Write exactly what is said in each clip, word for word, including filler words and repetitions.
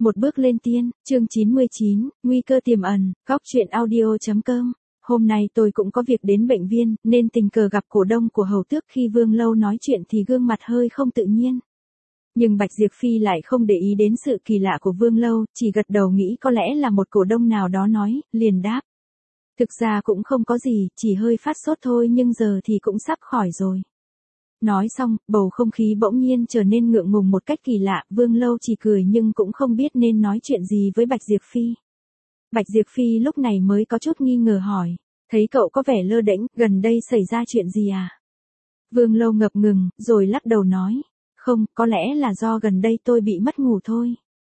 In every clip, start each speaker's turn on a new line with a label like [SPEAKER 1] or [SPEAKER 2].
[SPEAKER 1] Một bước lên tiên, chương chín mươi chín, nguy cơ tiềm ẩn, góc truyện audio chấm com. Hôm nay tôi cũng có việc đến bệnh viên, nên tình cờ gặp cổ đông của Hầu Tước. Khi Vương Lâu nói chuyện thì gương mặt hơi không tự nhiên. Nhưng Bạch Diệp Phi lại không để ý đến sự kỳ lạ của Vương Lâu, chỉ gật đầu nghĩ có lẽ là một cổ đông nào đó nói, liền đáp. Thực ra cũng không có gì, chỉ hơi phát sốt thôi nhưng giờ thì cũng sắp khỏi rồi. Nói xong, bầu không khí bỗng nhiên trở nên ngượng ngùng một cách kỳ lạ, Vương Lâu chỉ cười nhưng cũng không biết nên nói chuyện gì với Bạch Diệp Phi. Bạch Diệp Phi lúc này mới có chút nghi ngờ hỏi, thấy cậu có vẻ lơ đễnh, gần đây xảy ra chuyện gì à? Vương Lâu ngập ngừng, rồi lắc đầu nói, không, có lẽ là do gần đây tôi bị mất ngủ thôi.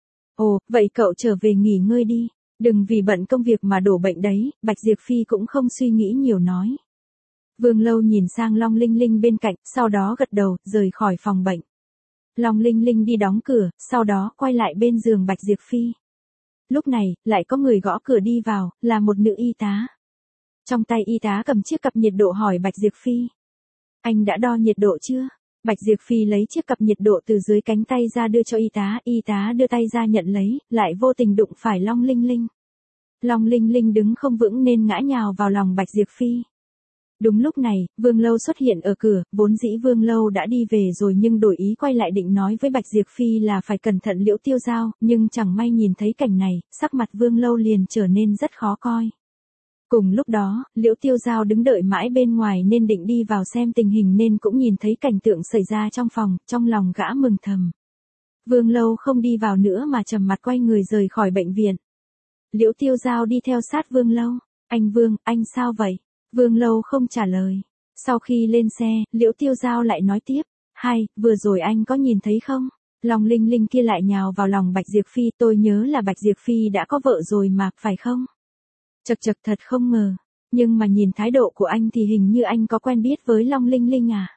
[SPEAKER 1] Ồ, vậy cậu trở về nghỉ ngơi đi, đừng vì bận công việc mà đổ bệnh đấy, Bạch Diệp Phi cũng không suy nghĩ nhiều nói. Vương Lâu nhìn sang Long Linh Linh bên cạnh, sau đó gật đầu, rời khỏi phòng bệnh. Long Linh Linh đi đóng cửa, sau đó quay lại bên giường Bạch Diệp Phi. Lúc này, lại có người gõ cửa đi vào, là một nữ y tá. Trong tay y tá cầm chiếc cặp nhiệt độ hỏi Bạch Diệp Phi. Anh đã đo nhiệt độ chưa? Bạch Diệp Phi lấy chiếc cặp nhiệt độ từ dưới cánh tay ra đưa cho y tá, y tá đưa tay ra nhận lấy, lại vô tình đụng phải Long Linh Linh. Long Linh Linh đứng không vững nên ngã nhào vào lòng Bạch Diệp Phi. Đúng lúc này, Vương Lâu xuất hiện ở cửa, vốn dĩ Vương Lâu đã đi về rồi nhưng đổi ý quay lại định nói với Bạch Diệp Phi là phải cẩn thận Liễu Tiêu Giao, nhưng chẳng may nhìn thấy cảnh này, sắc mặt Vương Lâu liền trở nên rất khó coi. Cùng lúc đó, Liễu Tiêu Giao đứng đợi mãi bên ngoài nên định đi vào xem tình hình nên cũng nhìn thấy cảnh tượng xảy ra trong phòng, trong lòng gã mừng thầm. Vương Lâu không đi vào nữa mà trầm mặt quay người rời khỏi bệnh viện. Liễu Tiêu Giao đi theo sát Vương Lâu, anh Vương, anh sao vậy? Vương Lâu không trả lời. Sau khi lên xe, Liễu Tiêu Giao lại nói tiếp, hai, vừa rồi anh có nhìn thấy không? Long Linh Linh kia lại nhào vào lòng Bạch Diệp Phi, tôi nhớ là Bạch Diệp Phi đã có vợ rồi mà, phải không? Chật chật thật không ngờ, nhưng mà nhìn thái độ của anh thì hình như anh có quen biết với Long Linh Linh à?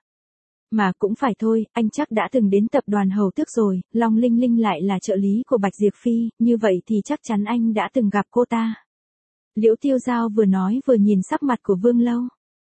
[SPEAKER 1] Mà cũng phải thôi, anh chắc đã từng đến tập đoàn Hầu Tước rồi, Long Linh Linh lại là trợ lý của Bạch Diệp Phi, như vậy thì chắc chắn anh đã từng gặp cô ta. Liễu Tiêu Giao vừa nói vừa nhìn sắc mặt của Vương Lâu.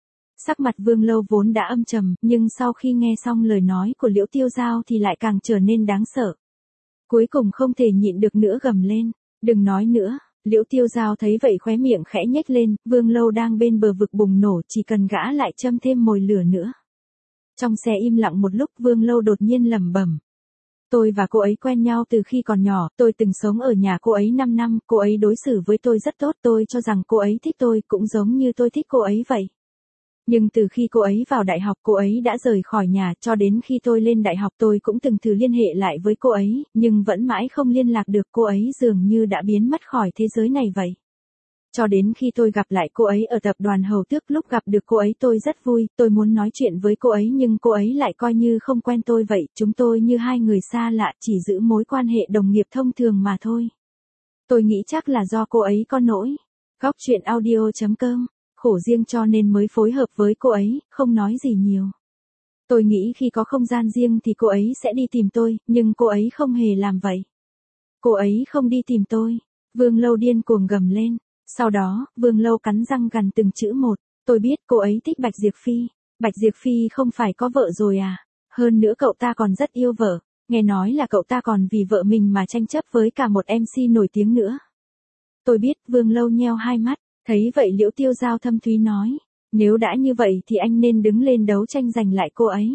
[SPEAKER 1] Sắc mặt Vương Lâu vốn đã âm trầm, nhưng sau khi nghe xong lời nói của Liễu Tiêu Giao thì lại càng trở nên đáng sợ. Cuối cùng không thể nhịn được nữa gầm lên, đừng nói nữa. Liễu Tiêu Giao thấy vậy khóe miệng khẽ nhếch lên, Vương Lâu đang bên bờ vực bùng nổ, chỉ cần gã lại châm thêm mồi lửa nữa. Trong xe im lặng một lúc, Vương Lâu đột nhiên lẩm bẩm. Tôi và cô ấy quen nhau từ khi còn nhỏ, tôi từng sống ở nhà cô ấy năm năm, cô ấy đối xử với tôi rất tốt, tôi cho rằng cô ấy thích tôi cũng giống như tôi thích cô ấy vậy. Nhưng từ khi cô ấy vào đại học cô ấy đã rời khỏi nhà, cho đến khi tôi lên đại học tôi cũng từng thử liên hệ lại với cô ấy, nhưng vẫn mãi không liên lạc được, cô ấy dường như đã biến mất khỏi thế giới này vậy. Cho đến khi tôi gặp lại cô ấy ở tập đoàn Hầu Tước, lúc gặp được cô ấy tôi rất vui, tôi muốn nói chuyện với cô ấy nhưng cô ấy lại coi như không quen tôi vậy, chúng tôi như hai người xa lạ, chỉ giữ mối quan hệ đồng nghiệp thông thường mà thôi. Tôi nghĩ chắc là do cô ấy có nỗi. Góc truyện audio chấm com, khổ riêng cho nên mới phối hợp với cô ấy, không nói gì nhiều. Tôi nghĩ khi có không gian riêng thì cô ấy sẽ đi tìm tôi, nhưng cô ấy không hề làm vậy. Cô ấy không đi tìm tôi. Vương Lâu điên cuồng gầm lên. Sau đó, Vương Lâu cắn răng gằn từng chữ một, tôi biết cô ấy thích Bạch Diệp Phi. Bạch Diệp Phi không phải có vợ rồi à? Hơn nữa cậu ta còn rất yêu vợ, nghe nói là cậu ta còn vì vợ mình mà tranh chấp với cả một em xê nổi tiếng nữa. Tôi biết, Vương Lâu nheo hai mắt, thấy vậy Liễu Tiêu Giao thâm thúy nói, nếu đã như vậy thì anh nên đứng lên đấu tranh giành lại cô ấy.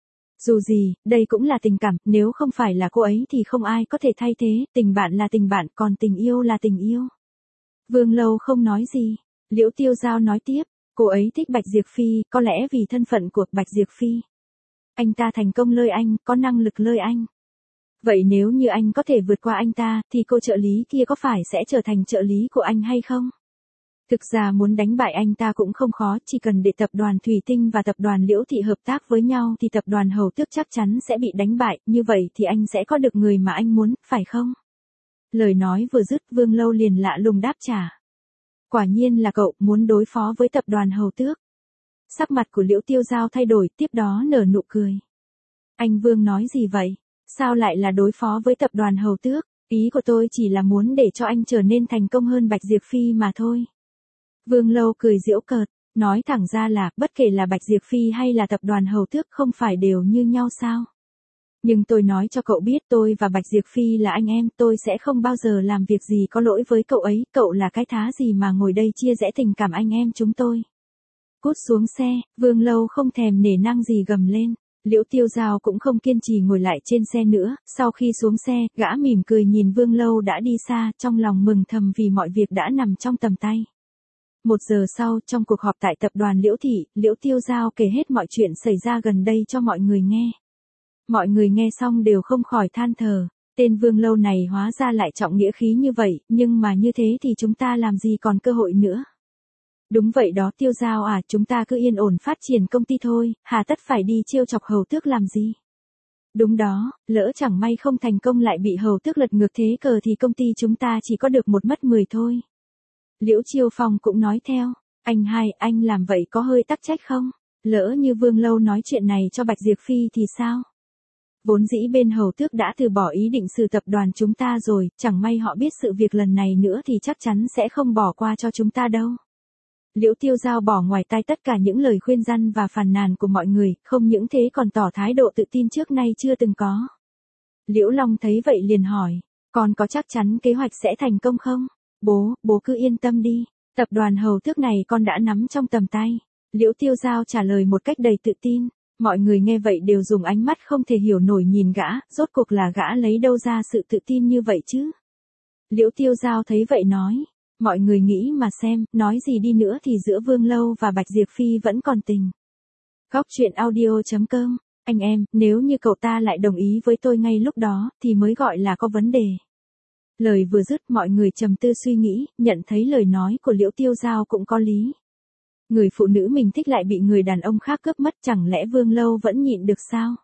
[SPEAKER 1] Dù gì, đây cũng là tình cảm, nếu không phải là cô ấy thì không ai có thể thay thế, tình bạn là tình bạn, còn tình yêu là tình yêu. Vương Lâu không nói gì, Liễu Tiêu Giao nói tiếp, cô ấy thích Bạch Diệp Phi, có lẽ vì thân phận của Bạch Diệp Phi. Anh ta thành công lơi anh, có năng lực lơi anh. Vậy nếu như anh có thể vượt qua anh ta, thì cô trợ lý kia có phải sẽ trở thành trợ lý của anh hay không? Thực ra muốn đánh bại anh ta cũng không khó, chỉ cần để tập đoàn Thủy Tinh và tập đoàn Liễu Thị hợp tác với nhau thì tập đoàn Hầu Tước chắc chắn sẽ bị đánh bại, như vậy thì anh sẽ có được người mà anh muốn, phải không? Lời nói vừa dứt, Vương Lâu liền lạ lùng đáp trả. Quả nhiên là cậu muốn đối phó với tập đoàn Hầu Tước. Sắc mặt của Liễu Tiêu Giao thay đổi, tiếp đó nở nụ cười. Anh Vương nói gì vậy? Sao lại là đối phó với tập đoàn Hầu Tước? Ý của tôi chỉ là muốn để cho anh trở nên thành công hơn Bạch Diệp Phi mà thôi. Vương Lâu cười giễu cợt, nói thẳng ra là, bất kể là Bạch Diệp Phi hay là tập đoàn Hầu Tước không phải đều như nhau sao? Nhưng tôi nói cho cậu biết tôi và Bạch Diệp Phi là anh em, tôi sẽ không bao giờ làm việc gì có lỗi với cậu ấy, cậu là cái thá gì mà ngồi đây chia rẽ tình cảm anh em chúng tôi. Cút xuống xe, Vương Lâu không thèm nể nang gì gầm lên. Liễu Tiêu Giao cũng không kiên trì ngồi lại trên xe nữa, sau khi xuống xe, gã mỉm cười nhìn Vương Lâu đã đi xa, trong lòng mừng thầm vì mọi việc đã nằm trong tầm tay. Một giờ sau, trong cuộc họp tại tập đoàn Liễu Thị, Liễu Tiêu Giao kể hết mọi chuyện xảy ra gần đây cho mọi người nghe. Mọi người nghe xong đều không khỏi than thở, tên Vương Lâu này hóa ra lại trọng nghĩa khí như vậy, nhưng mà như thế thì chúng ta làm gì còn cơ hội nữa. Đúng vậy đó Tiêu Giao à, chúng ta cứ yên ổn phát triển công ty thôi, hà tất phải đi trêu chọc Hầu Tước làm gì. Đúng đó, lỡ chẳng may không thành công lại bị Hầu Tước lật ngược thế cờ thì công ty chúng ta chỉ có được một mất mười thôi. Liễu Chiêu Phong cũng nói theo, anh hai, anh làm vậy có hơi tắc trách không? Lỡ như Vương Lâu nói chuyện này cho Bạch Diệp Phi thì sao? Vốn dĩ bên Hầu Tước đã từ bỏ ý định xử tập đoàn chúng ta rồi, chẳng may họ biết sự việc lần này nữa thì chắc chắn sẽ không bỏ qua cho chúng ta đâu. Liễu Tiêu Giao bỏ ngoài tai tất cả những lời khuyên răn và phàn nàn của mọi người, không những thế còn tỏ thái độ tự tin trước nay chưa từng có. Liễu Long thấy vậy liền hỏi, con có chắc chắn kế hoạch sẽ thành công không? Bố, bố cứ yên tâm đi, tập đoàn Hầu Tước này con đã nắm trong tầm tay. Liễu Tiêu Giao trả lời một cách đầy tự tin, mọi người nghe vậy đều dùng ánh mắt không thể hiểu nổi nhìn gã, rốt cuộc là gã lấy đâu ra sự tự tin như vậy chứ? Liễu Tiêu Giao thấy vậy nói, mọi người nghĩ mà xem, nói gì đi nữa thì giữa Vương Lâu và Bạch Diệp Phi vẫn còn tình. Góc truyện audio chấm com, anh em, nếu như cậu ta lại đồng ý với tôi ngay lúc đó, thì mới gọi là có vấn đề. Lời vừa dứt mọi người trầm tư suy nghĩ, nhận thấy lời nói của Liễu Tiêu Giao cũng có lý. Người phụ nữ mình thích lại bị người đàn ông khác cướp mất, chẳng lẽ Vương Lâu vẫn nhịn được sao?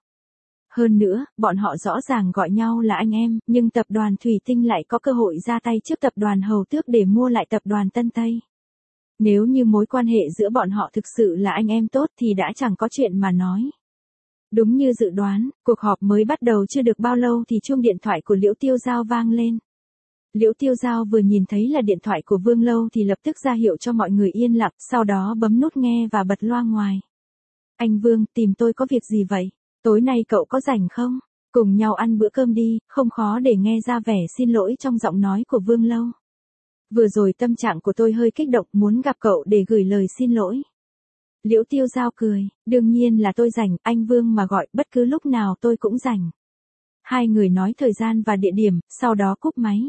[SPEAKER 1] Hơn nữa, bọn họ rõ ràng gọi nhau là anh em, nhưng tập đoàn Thủy Tinh lại có cơ hội ra tay trước tập đoàn Hầu Tước để mua lại tập đoàn Tân Tây. Nếu như mối quan hệ giữa bọn họ thực sự là anh em tốt thì đã chẳng có chuyện mà nói. Đúng như dự đoán, cuộc họp mới bắt đầu chưa được bao lâu thì chuông điện thoại của Liễu Tiêu Giao vang lên. Liễu Tiêu Giao vừa nhìn thấy là điện thoại của Vương Lâu thì lập tức ra hiệu cho mọi người yên lặng, sau đó bấm nút nghe và bật loa ngoài. Anh Vương, tìm tôi có việc gì vậy? Tối nay cậu có rảnh không? Cùng nhau ăn bữa cơm đi, không khó để nghe ra vẻ xin lỗi trong giọng nói của Vương Lâu. Vừa rồi tâm trạng của tôi hơi kích động, muốn gặp cậu để gửi lời xin lỗi. Liễu Tiêu Giao cười, đương nhiên là tôi rảnh, anh Vương mà gọi bất cứ lúc nào tôi cũng rảnh. Hai người nói thời gian và địa điểm, sau đó cúp máy.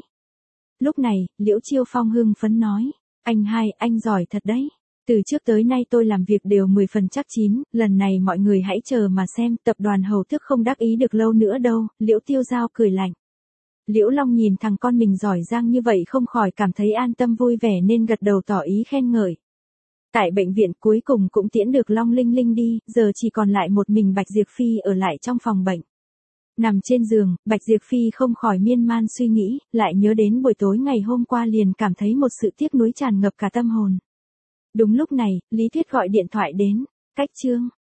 [SPEAKER 1] Lúc này, Liễu Chiêu Phong hưng phấn nói, anh hai, anh giỏi thật đấy. Từ trước tới nay tôi làm việc đều mười phần chắc chín, lần này mọi người hãy chờ mà xem, tập đoàn Hầu Tước không đắc ý được lâu nữa đâu, Liễu Tiêu Giao cười lạnh. Liễu Long nhìn thằng con mình giỏi giang như vậy không khỏi cảm thấy an tâm vui vẻ nên gật đầu tỏ ý khen ngợi. Tại bệnh viện cuối cùng cũng tiễn được Long Linh Linh đi, giờ chỉ còn lại một mình Bạch Diệp Phi ở lại trong phòng bệnh. Nằm trên giường, Bạch Diệp Phi không khỏi miên man suy nghĩ, lại nhớ đến buổi tối ngày hôm qua liền cảm thấy một sự tiếc nuối tràn ngập cả tâm hồn. Đúng lúc này, Lý Tuyết gọi điện thoại đến, cách chương.